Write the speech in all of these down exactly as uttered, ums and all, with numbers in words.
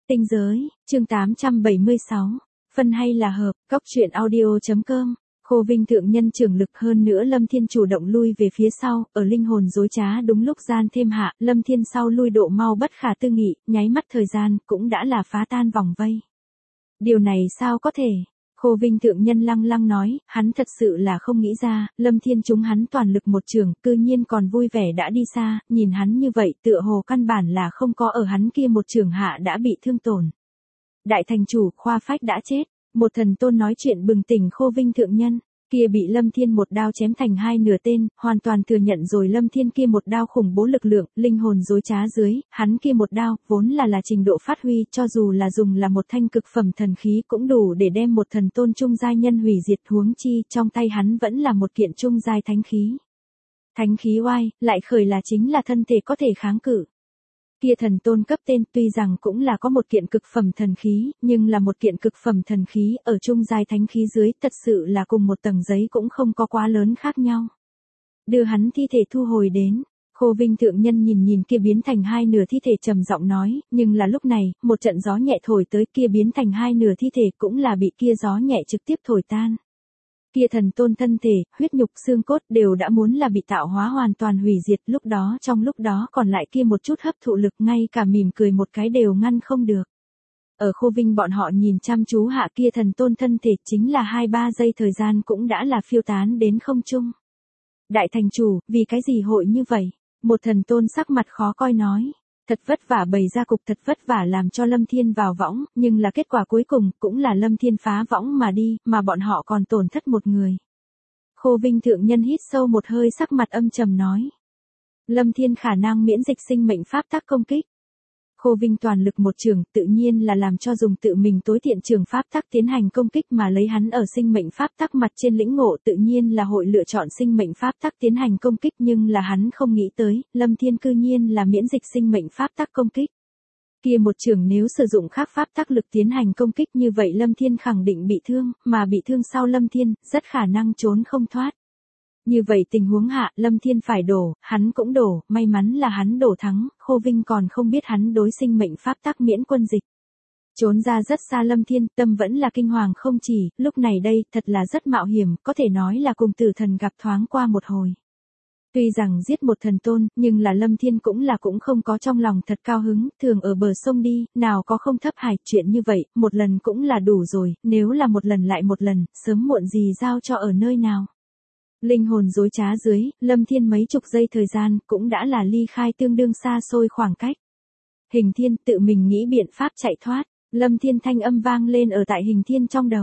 Tinh giới, chương tám trăm bảy mươi sáu. Phân hay là hợp, góc truyện audio.com. Khô Vinh thượng nhân trưởng lực hơn nữa Lâm Thiên chủ động lui về phía sau, ở linh hồn dối trá đúng lúc gian thêm hạ, Lâm Thiên sau lui độ mau bất khả tư nghị, nháy mắt thời gian, cũng đã là phá tan vòng vây. Điều này sao có thể? Khô Vinh thượng nhân lăng lăng nói, hắn thật sự là không nghĩ ra, Lâm Thiên chúng hắn toàn lực một trường, cư nhiên còn vui vẻ đã đi xa, nhìn hắn như vậy tựa hồ căn bản là không có ở hắn kia một trường hạ đã bị thương tổn. Đại thành chủ, Khoa Phách đã chết, một thần tôn nói chuyện bừng tỉnh Khô Vinh thượng nhân, kia bị Lâm Thiên một đao chém thành hai nửa tên, hoàn toàn thừa nhận rồi Lâm Thiên kia một đao khủng bố lực lượng, linh hồn dối trá dưới, hắn kia một đao, vốn là là trình độ phát huy, cho dù là dùng là một thanh cực phẩm thần khí cũng đủ để đem một thần tôn trung giai nhân hủy diệt, huống chi, trong tay hắn vẫn là một kiện trung giai thánh khí. Thánh khí oai, lại khởi là chính là thân thể có thể kháng cự. Kia thần tôn cấp tên tuy rằng cũng là có một kiện cực phẩm thần khí, nhưng là một kiện cực phẩm thần khí ở trung giai thánh khí dưới thật sự là cùng một tầng giấy cũng không có quá lớn khác nhau. Đưa hắn thi thể thu hồi đến, Khô Vinh thượng nhân nhìn nhìn kia biến thành hai nửa thi thể trầm giọng nói, nhưng là lúc này, một trận gió nhẹ thổi tới kia biến thành hai nửa thi thể cũng là bị kia gió nhẹ trực tiếp thổi tan. Kia thần tôn thân thể, huyết nhục xương cốt đều đã muốn là bị tạo hóa hoàn toàn hủy diệt, lúc đó trong lúc đó còn lại kia một chút hấp thụ lực ngay cả mỉm cười một cái đều ngăn không được. Ở Khô Vinh bọn họ nhìn chăm chú hạ kia thần tôn thân thể chính là hai ba giây thời gian cũng đã là phiêu tán đến không trung. Đại thành chủ, vì cái gì hội như vậy? Một thần tôn sắc mặt khó coi nói. Thật vất vả bày ra cục, thật vất vả làm cho Lâm Thiên vào võng, nhưng là kết quả cuối cùng cũng là Lâm Thiên phá võng mà đi, mà bọn họ còn tổn thất một người. Khô Vinh thượng nhân hít sâu một hơi sắc mặt âm trầm nói. Lâm Thiên khả năng miễn dịch sinh mệnh pháp tắc công kích. Khô Vinh toàn lực một trường tự nhiên là làm cho dùng tự mình tối thiện trường pháp tắc tiến hành công kích mà lấy hắn ở sinh mệnh pháp tắc mặt trên lĩnh ngộ tự nhiên là hội lựa chọn sinh mệnh pháp tắc tiến hành công kích, nhưng là hắn không nghĩ tới, Lâm Thiên cư nhiên là miễn dịch sinh mệnh pháp tắc công kích. Kia một trường nếu sử dụng khác pháp tắc lực tiến hành công kích như vậy Lâm Thiên khẳng định bị thương, mà bị thương sau Lâm Thiên, rất khả năng trốn không thoát. Như vậy tình huống hạ, Lâm Thiên phải đổ, hắn cũng đổ, may mắn là hắn đổ thắng, Khô Vinh còn không biết hắn đối sinh mệnh pháp tắc miễn quân dịch. Trốn ra rất xa Lâm Thiên, tâm vẫn là kinh hoàng không chỉ, lúc này đây, thật là rất mạo hiểm, có thể nói là cùng tử thần gặp thoáng qua một hồi. Tuy rằng giết một thần tôn, nhưng là Lâm Thiên cũng là cũng không có trong lòng thật cao hứng, thường ở bờ sông đi, nào có không thấp hải, chuyện như vậy, một lần cũng là đủ rồi, nếu là một lần lại một lần, sớm muộn gì giao cho ở nơi nào. Linh hồn dối trá dưới, Lâm Thiên mấy chục giây thời gian, cũng đã là ly khai tương đương xa xôi khoảng cách. Hình Thiên tự mình nghĩ biện pháp chạy thoát, Lâm Thiên thanh âm vang lên ở tại Hình Thiên trong đầu.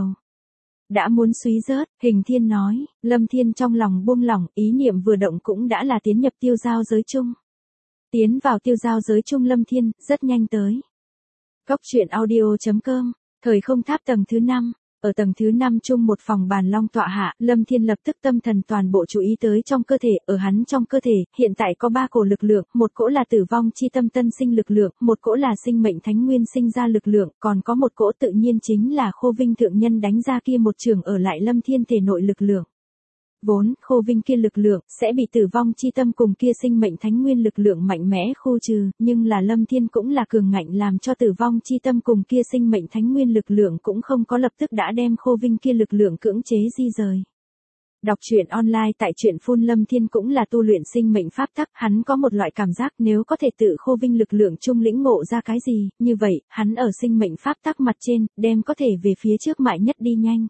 Đã muốn suy rớt, Hình Thiên nói, Lâm Thiên trong lòng buông lỏng, ý niệm vừa động cũng đã là tiến nhập tiêu giao giới chung. Tiến vào tiêu giao giới chung Lâm Thiên, rất nhanh tới. Góc truyện audio.com, thời không tháp tầng thứ năm. Ở tầng thứ năm chung một phòng bàn long tọa hạ, Lâm Thiên lập tức tâm thần toàn bộ chú ý tới trong cơ thể, ở hắn trong cơ thể, hiện tại có ba cổ lực lượng, một cỗ là tử vong chi tâm tân sinh lực lượng, một cỗ là sinh mệnh thánh nguyên sinh ra lực lượng, còn có một cỗ tự nhiên chính là Khô Vinh thượng nhân đánh ra kia một trường ở lại Lâm Thiên thể nội lực lượng. Vốn, Khô Vinh kia lực lượng, sẽ bị tử vong chi tâm cùng kia sinh mệnh thánh nguyên lực lượng mạnh mẽ khu trừ, nhưng là Lâm Thiên cũng là cường ngạnh làm cho tử vong chi tâm cùng kia sinh mệnh thánh nguyên lực lượng cũng không có lập tức đã đem Khô Vinh kia lực lượng cưỡng chế di rời. Đọc truyện online tại truyện phun Lâm Thiên cũng là tu luyện sinh mệnh pháp tắc, hắn có một loại cảm giác nếu có thể tự Khô Vinh lực lượng chung lĩnh ngộ ra cái gì, như vậy, hắn ở sinh mệnh pháp tắc mặt trên, đem có thể về phía trước mãi nhất đi nhanh.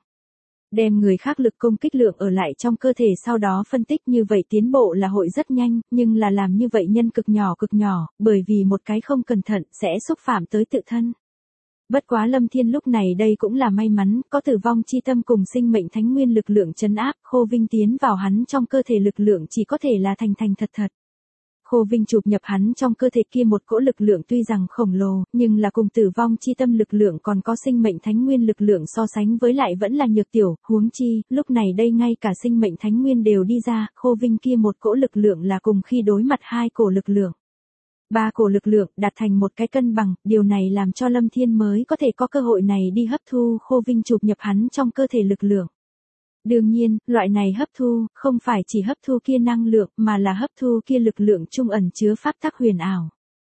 Đem người khác lực công kích lượng ở lại trong cơ thể sau đó phân tích như vậy tiến bộ là hội rất nhanh, nhưng là làm như vậy nhân cực nhỏ cực nhỏ, bởi vì một cái không cẩn thận sẽ xúc phạm tới tự thân. Bất quá Lâm Thiên lúc này đây cũng là may mắn, có tử vong chi tâm cùng sinh mệnh thánh nguyên lực lượng trấn áp, Khô Vinh tiến vào hắn trong cơ thể lực lượng chỉ có thể là thành thành thật thật. Khô Vinh chụp nhập hắn trong cơ thể kia một cỗ lực lượng tuy rằng khổng lồ, nhưng là cùng tử vong chi tâm lực lượng còn có sinh mệnh thánh nguyên lực lượng so sánh với lại vẫn là nhược tiểu, huống chi, lúc này đây ngay cả sinh mệnh thánh nguyên đều đi ra, Khô Vinh kia một cỗ lực lượng là cùng khi đối mặt hai cổ lực lượng. Ba cổ lực lượng đạt thành một cái cân bằng, điều này làm cho Lâm Thiên mới có thể có cơ hội này đi hấp thu Khô Vinh chụp nhập hắn trong cơ thể lực lượng. Đương nhiên, loại này hấp thu, không phải chỉ hấp thu kia năng lượng, mà là hấp thu kia lực lượng trung ẩn chứa pháp tắc huyền ảo.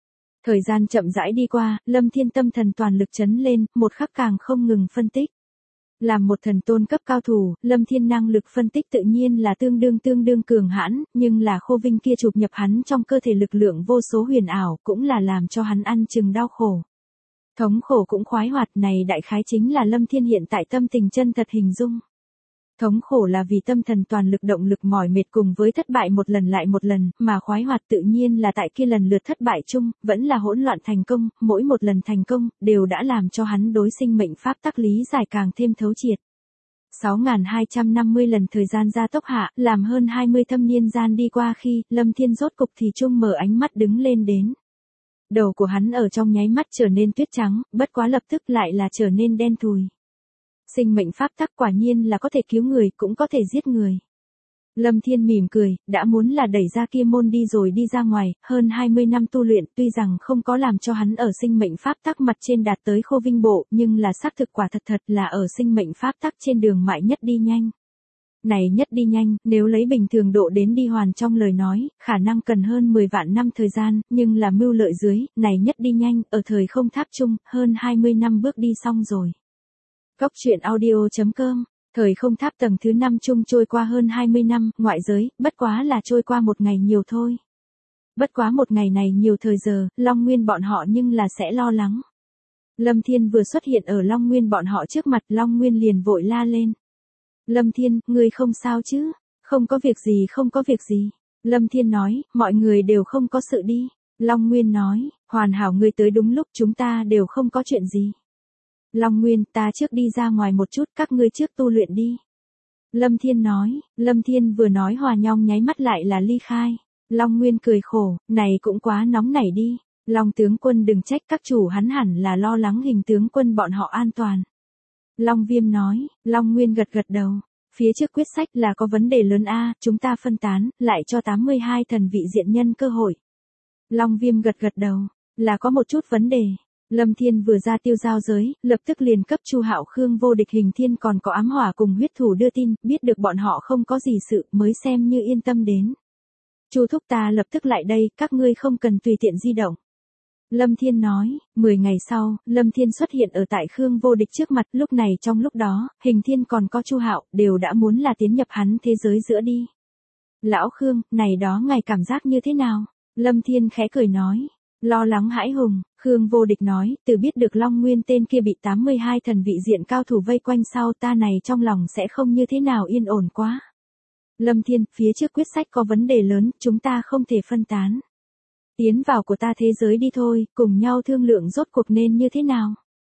Thời gian chậm rãi đi qua, Lâm Thiên tâm thần toàn lực chấn lên, một khắc càng không ngừng phân tích. Làm một thần tôn cấp cao thủ, Lâm Thiên năng lực phân tích tự nhiên là tương đương tương đương cường hãn, nhưng là Khô Vinh kia chụp nhập hắn trong cơ thể lực lượng vô số huyền ảo cũng là làm cho hắn ăn chừng đau khổ. Thống khổ cũng khoái hoạt, này đại khái chính là Lâm Thiên hiện tại tâm tình chân thật hình dung. Thống khổ là vì tâm thần toàn lực động lực mỏi mệt cùng với thất bại một lần lại một lần, mà khoái hoạt tự nhiên là tại kia lần lượt thất bại chung, vẫn là hỗn loạn thành công, mỗi một lần thành công, đều đã làm cho hắn đối sinh mệnh pháp tắc lý giải càng thêm thấu triệt. sáu nghìn hai trăm năm mươi lần thời gian gia tốc hạ, làm hơn hai mươi thâm niên gian đi qua khi, Lâm Thiên rốt cục thì chung mở ánh mắt đứng lên đến. Đầu của hắn ở trong nháy mắt trở nên tuyết trắng, bất quá lập tức lại là trở nên đen thùi. Sinh mệnh pháp tắc quả nhiên là có thể cứu người, cũng có thể giết người. Lâm Thiên mỉm cười, đã muốn là đẩy ra kia môn đi rồi đi ra ngoài, hơn hai mươi năm tu luyện tuy rằng không có làm cho hắn ở sinh mệnh pháp tắc mặt trên đạt tới Khô Vinh bộ, nhưng là xác thực quả thật thật là ở sinh mệnh pháp tắc trên đường mại nhất đi nhanh. Này nhất đi nhanh, nếu lấy bình thường độ đến đi hoàn trong lời nói, khả năng cần hơn mười vạn năm thời gian, nhưng là mưu lợi dưới, này nhất đi nhanh, ở thời không tháp chung, hơn hai mươi năm bước đi xong rồi. Góc truyện audio chấm com, thời không tháp tầng thứ năm chung trôi qua hơn hai mươi năm, ngoại giới, bất quá là trôi qua một ngày nhiều thôi. Bất quá một ngày này nhiều thời giờ, Long Nguyên bọn họ nhưng là sẽ lo lắng. Lâm Thiên vừa xuất hiện ở Long Nguyên bọn họ trước mặt, Long Nguyên liền vội la lên. Lâm Thiên, ngươi không sao chứ? Không có việc gì, không có việc gì. Lâm Thiên nói, mọi người đều không có sự đi. Long Nguyên nói, hoàn hảo ngươi tới đúng lúc, chúng ta đều không có chuyện gì. Long Nguyên, ta trước đi ra ngoài một chút, các ngươi trước tu luyện đi. Lâm Thiên nói, Lâm Thiên vừa nói hòa nhong nháy mắt lại là ly khai. Long Nguyên cười khổ, này cũng quá nóng nảy đi. Long tướng quân đừng trách các chủ, hắn hẳn là lo lắng hình tướng quân bọn họ an toàn. Long Viêm nói, Long Nguyên gật gật đầu. Phía trước quyết sách là có vấn đề lớn a, chúng ta phân tán, lại cho tám mươi hai thần vị diện nhân cơ hội. Long Viêm gật gật đầu, là có một chút vấn đề. Lâm Thiên vừa ra tiêu giao giới, lập tức liền cấp Chu Hạo Khương vô địch hình thiên còn có ám hỏa cùng huyết thủ đưa tin, biết được bọn họ không có gì sự, mới xem như yên tâm đến. Chu thúc ta lập tức lại đây, các ngươi không cần tùy tiện di động. Lâm Thiên nói, mười ngày sau, Lâm Thiên xuất hiện ở tại Khương vô địch trước mặt, lúc này trong lúc đó, hình thiên còn có Chu Hạo, đều đã muốn là tiến nhập hắn thế giới giữa đi. Lão Khương, này đó ngài cảm giác như thế nào? Lâm Thiên khẽ cười nói, lo lắng hãi hùng. Khương vô địch nói, từ biết được Long Nguyên tên kia bị tám mươi hai thần vị diện cao thủ vây quanh sau, ta này trong lòng sẽ không như thế nào yên ổn quá. Lâm Thiên, phía trước quyết sách có vấn đề lớn, chúng ta không thể phân tán. Tiến vào của ta thế giới đi thôi, cùng nhau thương lượng rốt cuộc nên như thế nào.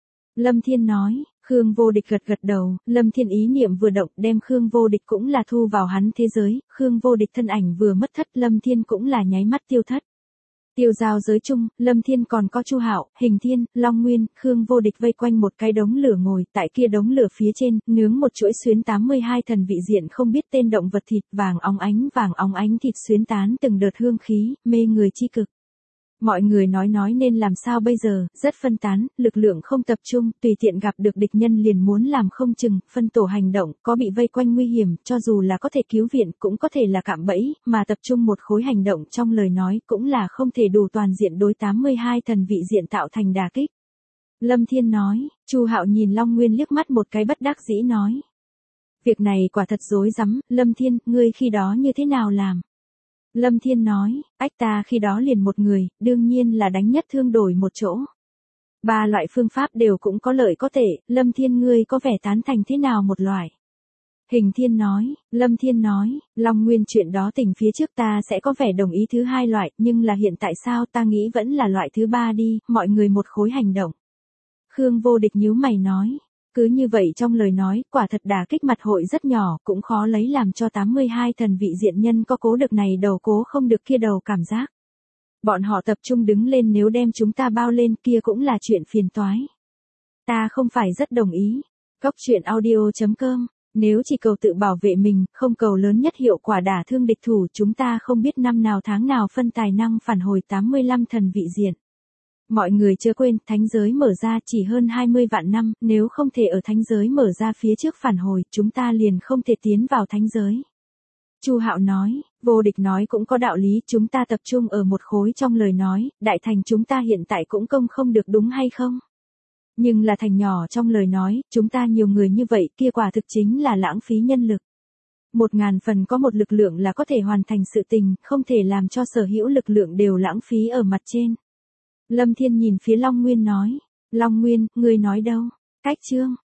Lâm Thiên nói, Khương vô địch gật gật đầu, Lâm Thiên ý niệm vừa động đem Khương vô địch cũng là thu vào hắn thế giới, Khương vô địch thân ảnh vừa mất thất, Lâm Thiên cũng là nháy mắt tiêu thất. Tiêu giao giới chung, Lâm Thiên còn có Chu Hạo, Hình Thiên, Long Nguyên, Khương vô địch vây quanh một cái đống lửa ngồi, tại kia đống lửa phía trên, nướng một chuỗi xuyến tám mươi hai thần vị diện không biết tên động vật thịt vàng óng ánh vàng óng ánh thịt xuyến tán từng đợt hương khí, mê người chi cực. Mọi người nói nói nên làm sao bây giờ, rất phân tán, lực lượng không tập trung, tùy tiện gặp được địch nhân liền muốn làm không chừng, phân tổ hành động, có bị vây quanh nguy hiểm, cho dù là có thể cứu viện, cũng có thể là cạm bẫy, mà tập trung một khối hành động trong lời nói, cũng là không thể đủ toàn diện đối tám mươi hai thần vị diện tạo thành đả kích. Lâm Thiên nói, Chu Hạo nhìn Long Nguyên liếc mắt một cái bất đắc dĩ nói. Việc này quả thật rối rắm, Lâm Thiên, ngươi khi đó như thế nào làm? Lâm Thiên nói, ách ta khi đó liền một người, đương nhiên là đánh nhất thương đổi một chỗ. Ba loại phương pháp đều cũng có lợi có tệ, Lâm Thiên ngươi có vẻ tán thành thế nào một loại? Hình Thiên nói, Lâm Thiên nói, Long Nguyên chuyện đó tình phía trước ta sẽ có vẻ đồng ý thứ hai loại, nhưng là hiện tại sao ta nghĩ vẫn là loại thứ ba đi, mọi người một khối hành động. Khương vô địch nhíu mày nói. Cứ như vậy trong lời nói, quả thật đả kích mặt hội rất nhỏ, cũng khó lấy làm cho tám mươi hai thần vị diện nhân có cố được này đầu cố không được kia đầu cảm giác. Bọn họ tập trung đứng lên nếu đem chúng ta bao lên kia cũng là chuyện phiền toái. Ta không phải rất đồng ý. Góc truyện audio chấm com, nếu chỉ cầu tự bảo vệ mình, không cầu lớn nhất hiệu quả đả thương địch thủ, chúng ta không biết năm nào tháng nào phân tài năng phản hồi tám mươi lăm thần vị diện. Mọi người chưa quên, thánh giới mở ra chỉ hơn hai mươi vạn năm, nếu không thể ở thánh giới mở ra phía trước phản hồi, chúng ta liền không thể tiến vào thánh giới. Chu Hạo nói, Vô Địch nói cũng có đạo lý, chúng ta tập trung ở một khối trong lời nói, đại thành chúng ta hiện tại cũng công không được đúng hay không? Nhưng là thành nhỏ trong lời nói, chúng ta nhiều người như vậy kia quả thực chính là lãng phí nhân lực. Một ngàn phần có một lực lượng là có thể hoàn thành sự tình, không thể làm cho sở hữu lực lượng đều lãng phí ở mặt trên. Lâm Thiên nhìn phía Long Nguyên nói, Long Nguyên, ngươi nói đâu? Cách chương.